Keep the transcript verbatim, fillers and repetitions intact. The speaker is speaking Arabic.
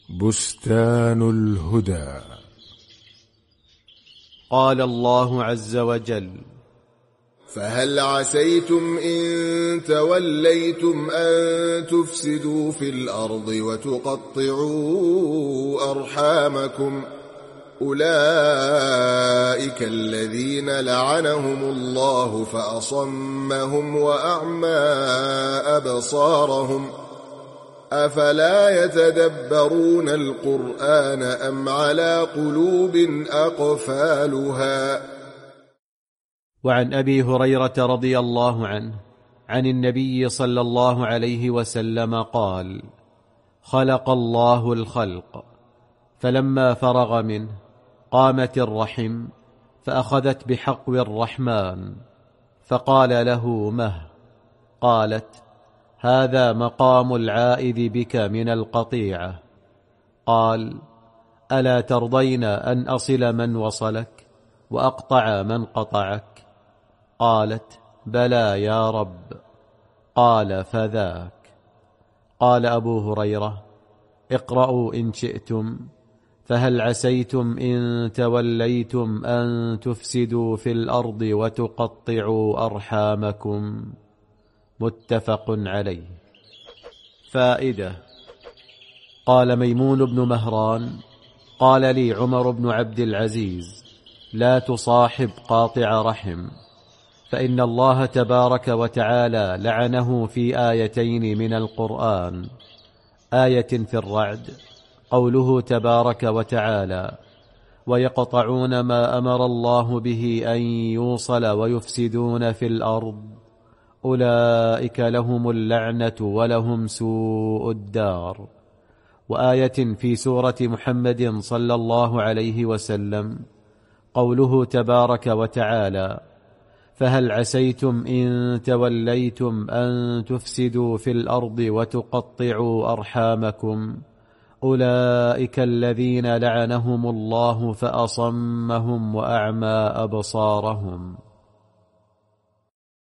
بستان الهدى. قال الله عز وجل: فهل عسيتم إن توليتم أن تفسدوا في الأرض وتقطعوا أرحامكم أولئك الذين لعنهم الله فأصمهم وأعمى أبصارهم أفلا يتدبرون القرآن أم على قلوب أقفالها. وعن أبي هريرة رضي الله عنه عن النبي صلى الله عليه وسلم قال: خلق الله الخلق فلما فرغ منه قامت الرحم فأخذت بحقو الرحمن فقال له: مه؟ قالت: هذا مقام العائذ بك من القطيعة. قال: ألا ترضين أن أصل من وصلك وأقطع من قطعك؟ قالت: بلى يا رب. قال: فذاك. قال أبو هريرة: اقرأوا إن شئتم: فهل عسيتم إن توليتم أن تفسدوا في الأرض وتقطعوا أرحامكم. متفق عليه. فائدة: قال ميمون بن مهران: قال لي عمر بن عبد العزيز: لا تصاحب قاطع رحم، فإن الله تبارك وتعالى لعنه في آيتين من القرآن: آية في الرعد قوله تبارك وتعالى: ويقطعون ما أمر الله به أن يوصل ويفسدون في الأرض أولئك لهم اللعنة ولهم سوء الدار. وآية في سورة محمد صلى الله عليه وسلم قوله تبارك وتعالى: فهل عسيتم إن توليتم أن تفسدوا في الأرض وتقطعوا أرحامكم أولئك الذين لعنهم الله فأصمهم وأعمى أبصارهم.